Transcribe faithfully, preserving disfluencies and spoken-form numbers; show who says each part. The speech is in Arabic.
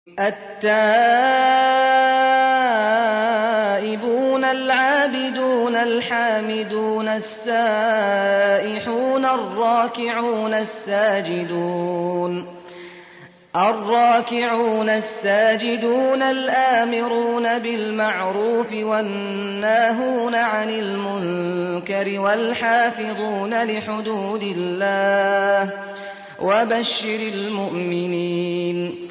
Speaker 1: التائبون العابدون الحامدون السائحون الراكعون الساجدون الراكعون الساجدون الآمرون بالمعروف والناهون عن المنكر والحافظون لحدود الله وبشر المؤمنين